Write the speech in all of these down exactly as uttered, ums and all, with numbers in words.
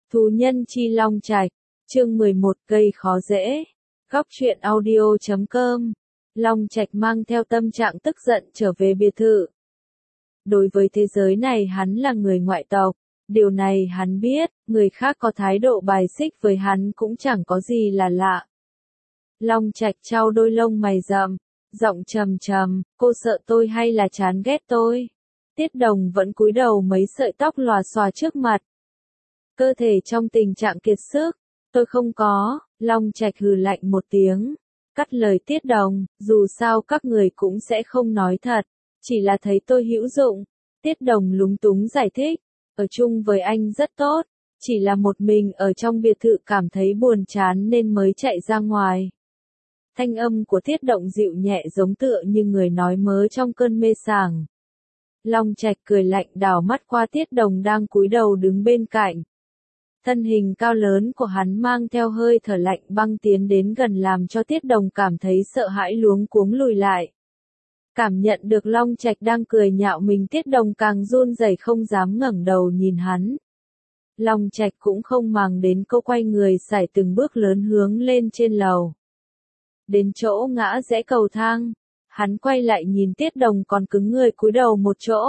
Thú nhân chi Long Trạch, chương mười một gây khó dễ. Góc truyện audio chấm com. Long Trạch mang theo tâm trạng tức giận trở về biệt thự. Đối với thế giới này hắn là người ngoại tộc, điều này hắn biết, người khác có thái độ bài xích với hắn cũng chẳng có gì là lạ. Long Trạch trao đôi lông mày rậm, giọng trầm trầm, cô sợ tôi hay là chán ghét tôi? Tiết Đồng vẫn cúi đầu mấy sợi tóc lòa xòa trước mặt. Cơ thể trong tình trạng kiệt sức, tôi không có, Long Trạch hừ lạnh một tiếng. Cắt lời Tiết Đồng, dù sao các người cũng sẽ không nói thật, chỉ là thấy tôi hữu dụng. Tiết Đồng lúng túng giải thích, ở chung với anh rất tốt, chỉ là một mình ở trong biệt thự cảm thấy buồn chán nên mới chạy ra ngoài. Thanh âm của Tiết Đồng dịu nhẹ giống tựa như người nói mớ trong cơn mê sảng. Long Trạch cười lạnh đảo mắt qua Tiết Đồng đang cúi đầu đứng bên cạnh. Thân hình cao lớn của hắn mang theo hơi thở lạnh băng tiến đến gần làm cho Tiết Đồng cảm thấy sợ hãi luống cuống lùi lại. Cảm nhận được Long Trạch đang cười nhạo mình, Tiết Đồng càng run rẩy không dám ngẩng đầu nhìn hắn. Long Trạch cũng không màng đến cô, quay người sải từng bước lớn hướng lên trên lầu. Đến chỗ ngã rẽ cầu thang, hắn quay lại nhìn Tiết Đồng còn cứng người cúi đầu một chỗ.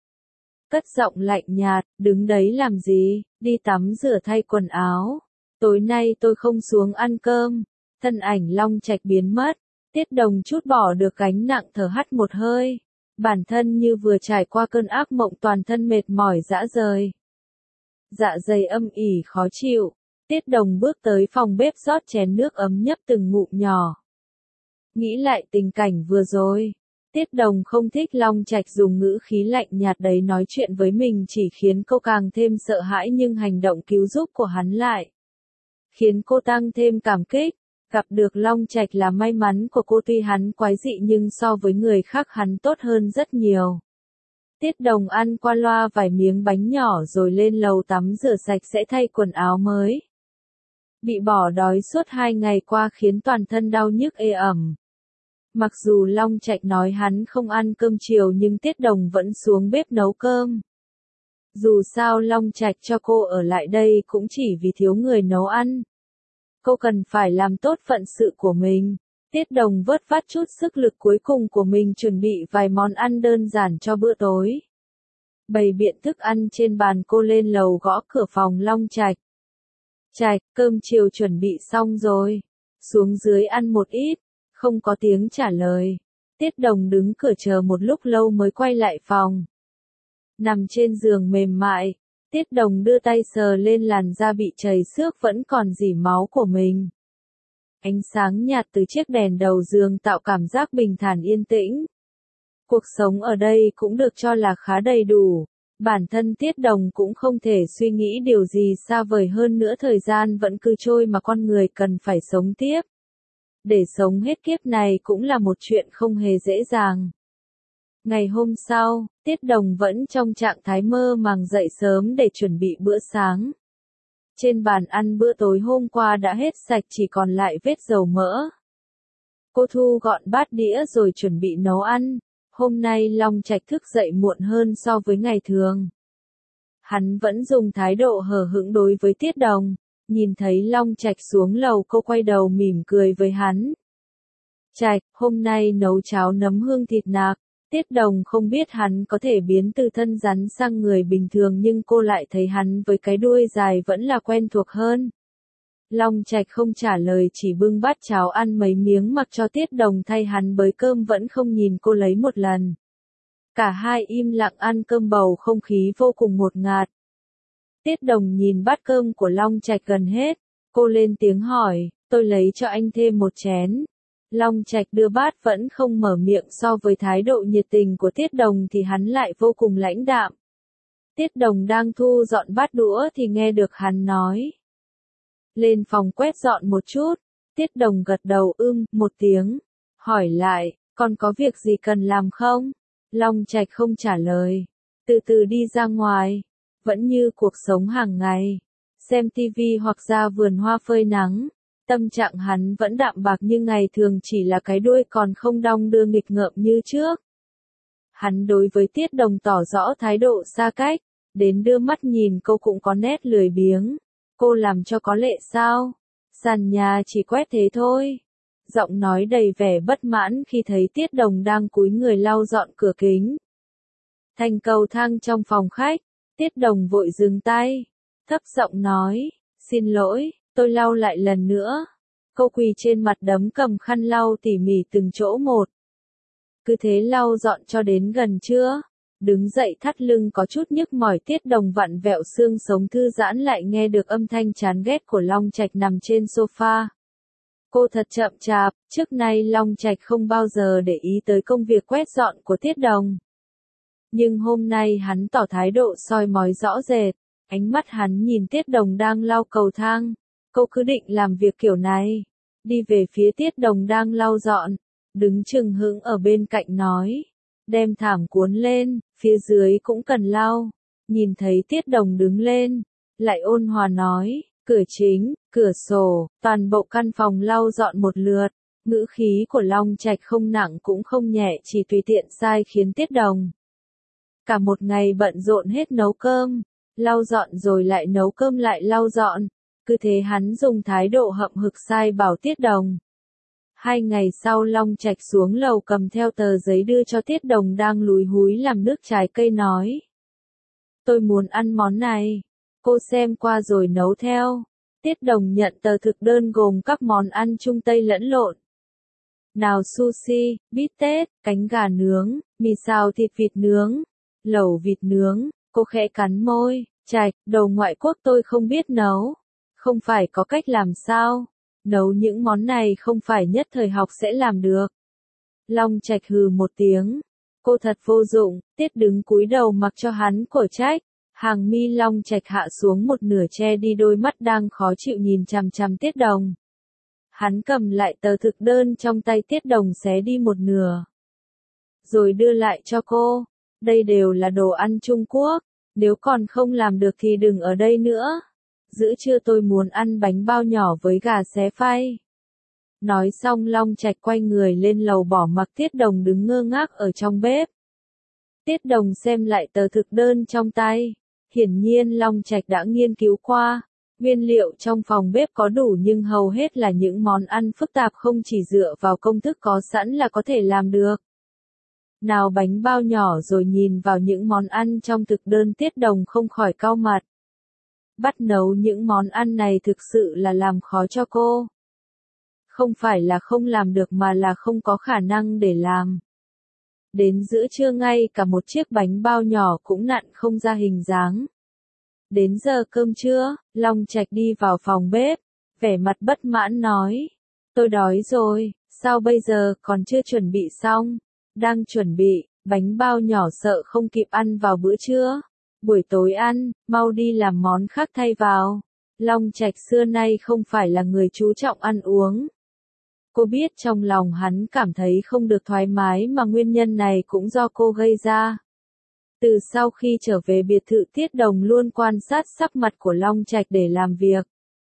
Cất giọng lạnh nhạt, đứng đấy làm gì, đi tắm rửa thay quần áo. Tối nay tôi không xuống ăn cơm. Thân ảnh Long Trạch biến mất. Tiết Đồng chút bỏ được gánh nặng thở hắt một hơi. Bản thân như vừa trải qua cơn ác mộng, toàn thân mệt mỏi rã rời. Dạ dày âm ỉ khó chịu. Tiết Đồng bước tới phòng bếp rót chén nước ấm nhấp từng ngụm nhỏ. Nghĩ lại tình cảnh vừa rồi. Tiết Đồng không thích Long Trạch dùng ngữ khí lạnh nhạt đấy nói chuyện với mình, chỉ khiến cô càng thêm sợ hãi, nhưng hành động cứu giúp của hắn lại khiến cô tăng thêm cảm kích. Gặp được Long Trạch là may mắn của cô, tuy hắn quái dị nhưng so với người khác hắn tốt hơn rất nhiều. Tiết Đồng ăn qua loa vài miếng bánh nhỏ rồi lên lầu tắm rửa sạch sẽ thay quần áo mới. Bị bỏ đói suốt hai ngày qua khiến toàn thân đau nhức ê ẩm. Mặc dù Long Trạch nói hắn không ăn cơm chiều nhưng Tiết Đồng vẫn xuống bếp nấu cơm. Dù sao Long Trạch cho cô ở lại đây cũng chỉ vì thiếu người nấu ăn. Cô cần phải làm tốt phận sự của mình. Tiết Đồng vớt vát chút sức lực cuối cùng của mình chuẩn bị vài món ăn đơn giản cho bữa tối. Bày biện thức ăn trên bàn, cô lên lầu gõ cửa phòng Long Trạch. Trạch, cơm chiều chuẩn bị xong rồi. Xuống dưới ăn một ít. Không có tiếng trả lời. Tiết Đồng đứng cửa chờ một lúc lâu mới quay lại phòng. Nằm trên giường mềm mại, Tiết Đồng đưa tay sờ lên làn da bị chảy xước vẫn còn rỉ máu của mình. Ánh sáng nhạt từ chiếc đèn đầu giường tạo cảm giác bình thản yên tĩnh. Cuộc sống ở đây cũng được cho là khá đầy đủ. Bản thân Tiết Đồng cũng không thể suy nghĩ điều gì xa vời hơn nữa, thời gian vẫn cứ trôi mà con người cần phải sống tiếp. Để sống hết kiếp này cũng là một chuyện không hề dễ dàng. Ngày hôm sau, Tiết Đồng vẫn trong trạng thái mơ màng dậy sớm để chuẩn bị bữa sáng. Trên bàn ăn bữa tối hôm qua đã hết sạch, chỉ còn lại vết dầu mỡ. Cô thu gọn bát đĩa rồi chuẩn bị nấu ăn. Hôm nay Long Trạch thức dậy muộn hơn so với ngày thường. Hắn vẫn dùng thái độ hờ hững đối với Tiết Đồng. Nhìn thấy Long Trạch xuống lầu, cô quay đầu mỉm cười với hắn. Trạch, hôm nay nấu cháo nấm hương thịt nạc. Tiết Đồng không biết hắn có thể biến từ thân rắn sang người bình thường, nhưng cô lại thấy hắn với cái đuôi dài vẫn là quen thuộc hơn. Long Trạch không trả lời, chỉ bưng bát cháo ăn mấy miếng mặc cho Tiết Đồng thay hắn bới cơm, vẫn không nhìn cô lấy một lần. Cả hai im lặng ăn cơm, bầu không khí vô cùng ngột ngạt. Tiết Đồng nhìn bát cơm của Long Trạch gần hết, cô lên tiếng hỏi, tôi lấy cho anh thêm một chén. Long Trạch đưa bát vẫn không mở miệng, so với thái độ nhiệt tình của Tiết Đồng thì hắn lại vô cùng lãnh đạm. Tiết Đồng đang thu dọn bát đũa thì nghe được hắn nói. Lên phòng quét dọn một chút. Tiết Đồng gật đầu ưm một tiếng, hỏi lại, còn có việc gì cần làm không? Long Trạch không trả lời, từ từ đi ra ngoài. Vẫn như cuộc sống hàng ngày, xem tivi hoặc ra vườn hoa phơi nắng. Tâm trạng hắn vẫn đạm bạc như ngày thường, chỉ là cái đuôi còn không đong đưa nghịch ngợm như trước. Hắn đối với Tiết Đồng tỏ rõ thái độ xa cách, đến đưa mắt nhìn cô cũng có nét lười biếng. Cô làm cho có lệ sao? Sàn nhà chỉ quét thế thôi. Giọng nói đầy vẻ bất mãn khi thấy Tiết Đồng đang cúi người lau dọn cửa kính. Thành cầu thang trong phòng khách, Tiết Đồng vội dừng tay, thấp giọng nói, xin lỗi, tôi lau lại lần nữa. Cô quỳ trên mặt đấm cầm khăn lau tỉ mỉ từng chỗ một. Cứ thế lau dọn cho đến gần trưa. Đứng dậy thắt lưng có chút nhức mỏi, Tiết Đồng vặn vẹo xương sống thư giãn lại nghe được âm thanh chán ghét của Long Trạch nằm trên sofa. Cô thật chậm chạp, trước nay Long Trạch không bao giờ để ý tới công việc quét dọn của Tiết Đồng. Nhưng hôm nay hắn tỏ thái độ soi mói rõ rệt, ánh mắt hắn nhìn Tiết Đồng đang lau cầu thang. Cô cứ định làm việc kiểu này, đi về phía Tiết Đồng đang lau dọn, đứng chừng hững ở bên cạnh nói, đem thảm cuốn lên, phía dưới cũng cần lau. Nhìn thấy Tiết Đồng đứng lên, lại ôn hòa nói, cửa chính, cửa sổ, toàn bộ căn phòng lau dọn một lượt. Ngữ khí của Long Trạch không nặng cũng không nhẹ, chỉ tùy tiện sai khiến Tiết Đồng. Cả một ngày bận rộn hết nấu cơm, lau dọn rồi lại nấu cơm lại lau dọn. Cứ thế hắn dùng thái độ hậm hực sai bảo Tiết Đồng. Hai ngày sau Long Trạch xuống lầu cầm theo tờ giấy đưa cho Tiết Đồng đang lúi húi làm nước trái cây nói. Tôi muốn ăn món này. Cô xem qua rồi nấu theo. Tiết Đồng nhận tờ thực đơn gồm các món ăn Trung Tây lẫn lộn. Nào sushi, bít tết, cánh gà nướng, mì xào thịt vịt nướng, lẩu vịt nướng. Cô khẽ cắn môi, Trạch, đồ ngoại quốc tôi không biết nấu. Không phải có cách làm sao? Nấu những món này không phải nhất thời học sẽ làm được. Long Trạch hừ một tiếng. Cô thật vô dụng, Tiết đứng cúi đầu mặc cho hắn cổ trách. Hàng mi Long Trạch hạ xuống một nửa che đi đôi mắt đang khó chịu nhìn chằm chằm Tiết Đồng. Hắn cầm lại tờ thực đơn trong tay Tiết Đồng xé đi một nửa. Rồi đưa lại cho cô. Đây đều là đồ ăn Trung Quốc. Nếu còn không làm được thì đừng ở đây nữa. Giữa trưa tôi muốn ăn bánh bao nhỏ với gà xé phay. Nói xong Long Trạch quay người lên lầu bỏ mặc Tiết Đồng đứng ngơ ngác ở trong bếp. Tiết Đồng xem lại tờ thực đơn trong tay. Hiển nhiên Long Trạch đã nghiên cứu qua. Nguyên liệu trong phòng bếp có đủ nhưng hầu hết là những món ăn phức tạp không chỉ dựa vào công thức có sẵn là có thể làm được. Nào bánh bao nhỏ rồi nhìn vào những món ăn trong thực đơn, Tiết Đồng không khỏi cau mặt. Bắt nấu những món ăn này thực sự là làm khó cho cô. Không phải là không làm được mà là không có khả năng để làm. Đến giữa trưa ngay cả một chiếc bánh bao nhỏ cũng nặn không ra hình dáng. Đến giờ cơm trưa, Long Trạch đi vào phòng bếp, vẻ mặt bất mãn nói. Tôi đói rồi, sao bây giờ còn chưa chuẩn bị xong? Đang chuẩn bị, bánh bao nhỏ sợ không kịp ăn vào bữa trưa. Buổi tối ăn, mau đi làm món khác thay vào. Long Trạch xưa nay không phải là người chú trọng ăn uống. Cô biết trong lòng hắn cảm thấy không được thoải mái mà nguyên nhân này cũng do cô gây ra. Từ sau khi trở về biệt thự, Tiết Đồng luôn quan sát sắc mặt của Long Trạch để làm việc.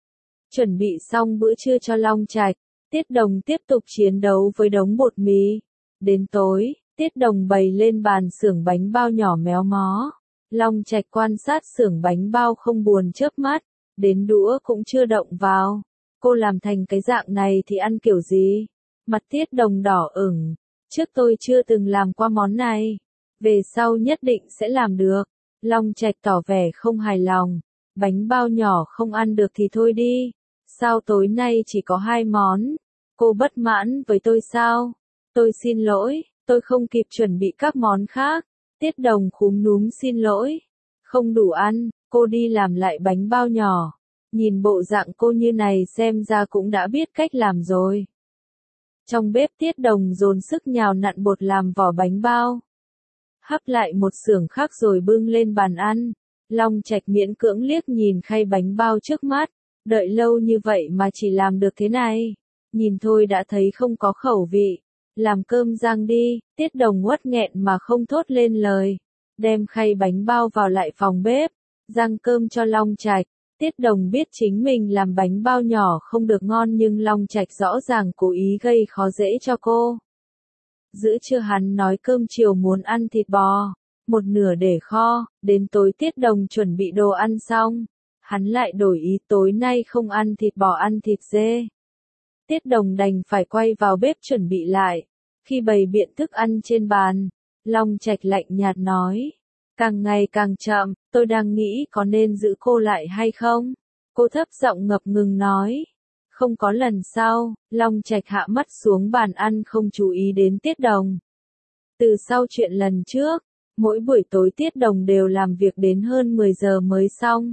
Chuẩn bị xong bữa trưa cho Long Trạch, Tiết Đồng tiếp tục chiến đấu với đống bột mì. Đến tối, Tiết Đồng bày lên bàn xưởng bánh bao nhỏ méo mó. Long Trạch quan sát xưởng bánh bao không buồn chớp mắt, đến đũa cũng chưa động vào. Cô làm thành cái dạng này thì ăn kiểu gì? Mặt Tiết Đồng đỏ ửng. Trước tôi chưa từng làm qua món này. Về sau nhất định sẽ làm được. Long Trạch tỏ vẻ không hài lòng. Bánh bao nhỏ không ăn được thì thôi đi. Sao tối nay chỉ có hai món? Cô bất mãn với tôi sao? Tôi xin lỗi, tôi không kịp chuẩn bị các món khác. Tiết Đồng cúm núm xin lỗi. Không đủ ăn, cô đi làm lại bánh bao nhỏ. Nhìn bộ dạng cô như này xem ra cũng đã biết cách làm rồi. Trong bếp Tiết Đồng dồn sức nhào nặn bột làm vỏ bánh bao. Hấp lại một xưởng khác rồi bưng lên bàn ăn. Long Trạch miễn cưỡng liếc nhìn khay bánh bao trước mắt. Đợi lâu như vậy mà chỉ làm được thế này. Nhìn thôi đã thấy không có khẩu vị. Làm cơm rang đi, Tiết Đồng uất nghẹn mà không thốt lên lời. Đem khay bánh bao vào lại phòng bếp. Rang cơm cho Long Trạch. Tiết Đồng biết chính mình làm bánh bao nhỏ không được ngon nhưng Long Trạch rõ ràng cố ý gây khó dễ cho cô. Giữa trưa hắn nói cơm chiều muốn ăn thịt bò, một nửa để kho, đến tối Tiết Đồng chuẩn bị đồ ăn xong. Hắn lại đổi ý, tối nay không ăn thịt bò ăn thịt dê. Tiết Đồng đành phải quay vào bếp chuẩn bị lại. Khi bày biện thức ăn trên bàn, Long Trạch lạnh nhạt nói. Càng ngày càng chậm, tôi đang nghĩ có nên giữ cô lại hay không? Cô thấp giọng ngập ngừng nói. Không có lần sau, Long Trạch hạ mắt xuống bàn ăn không chú ý đến Tiết Đồng. Từ sau chuyện lần trước, mỗi buổi tối Tiết Đồng đều làm việc đến hơn mười giờ mới xong.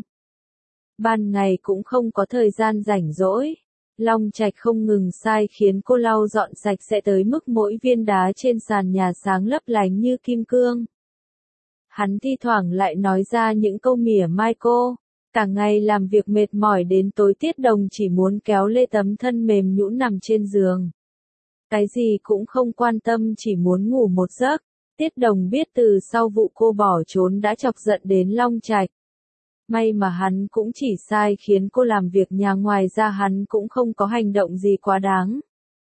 Ban ngày cũng không có thời gian rảnh rỗi. Long Trạch không ngừng sai khiến cô lau dọn sạch sẽ tới mức mỗi viên đá trên sàn nhà sáng lấp lánh như kim cương. Hắn thi thoảng lại nói ra những câu mỉa mai cô. Cả ngày làm việc mệt mỏi đến tối Tiết Đồng chỉ muốn kéo lê tấm thân mềm nhũn nằm trên giường. Cái gì cũng không quan tâm, chỉ muốn ngủ một giấc. Tiết Đồng biết từ sau vụ cô bỏ trốn đã chọc giận đến Long Trạch. May mà hắn cũng chỉ sai khiến cô làm việc nhà, ngoài ra hắn cũng không có hành động gì quá đáng.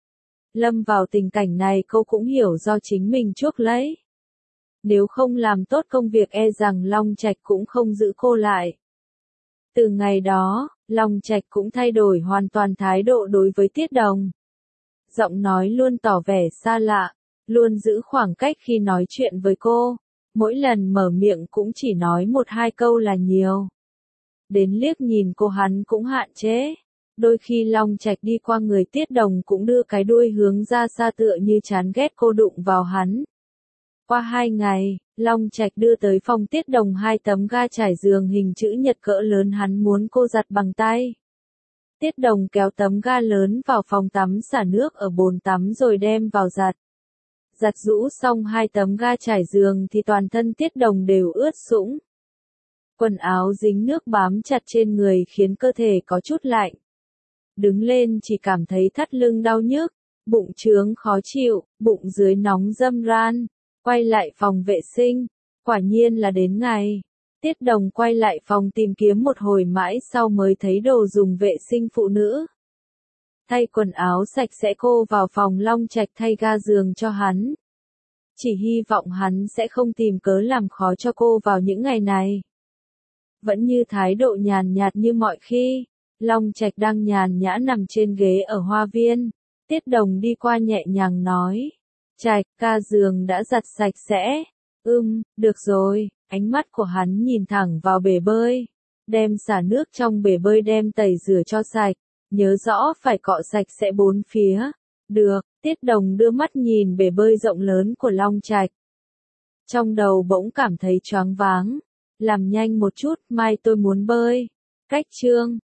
Lâm vào tình cảnh này cô cũng hiểu do chính mình chuốc lấy. Nếu không làm tốt công việc e rằng Long Trạch cũng không giữ cô lại. Từ ngày đó, Long Trạch cũng thay đổi hoàn toàn thái độ đối với Tiết Đồng. Giọng nói luôn tỏ vẻ xa lạ, luôn giữ khoảng cách khi nói chuyện với cô. Mỗi lần mở miệng cũng chỉ nói một hai câu là nhiều. Đến liếc nhìn cô hắn cũng hạn chế. Đôi khi Long Trạch đi qua người Tiết Đồng cũng đưa cái đuôi hướng ra xa tựa như chán ghét cô đụng vào hắn. Qua hai ngày, Long Trạch đưa tới phòng Tiết Đồng hai tấm ga trải giường hình chữ nhật cỡ lớn hắn muốn cô giặt bằng tay. Tiết Đồng kéo tấm ga lớn vào phòng tắm xả nước ở bồn tắm rồi đem vào giặt. Giặt rũ xong hai tấm ga trải giường thì toàn thân Tiết Đồng đều ướt sũng. Quần áo dính nước bám chặt trên người khiến cơ thể có chút lạnh. Đứng lên chỉ cảm thấy thắt lưng đau nhức, bụng trướng khó chịu, bụng dưới nóng râm ran. Quay lại phòng vệ sinh, quả nhiên là đến ngày. Tiết Đồng quay lại phòng tìm kiếm một hồi mãi sau mới thấy đồ dùng vệ sinh phụ nữ. Thay quần áo sạch sẽ cô vào phòng Long Trạch thay ga giường cho hắn. Chỉ hy vọng hắn sẽ không tìm cớ làm khó cho cô vào những ngày này. Vẫn như thái độ nhàn nhạt như mọi khi, Long Trạch đang nhàn nhã nằm trên ghế ở hoa viên. Tiết Đồng đi qua nhẹ nhàng nói. Trạch, ga giường đã giặt sạch sẽ. Ừm, được rồi. Ánh mắt của hắn nhìn thẳng vào bể bơi. Đem xả nước trong bể bơi đem tẩy rửa cho sạch. Nhớ rõ phải cọ sạch sẽ bốn phía. Được, Tiết Đồng đưa mắt nhìn bể bơi rộng lớn của Long Trạch. Trong đầu bỗng cảm thấy choáng váng. Làm nhanh một chút, mai tôi muốn bơi. Cách chương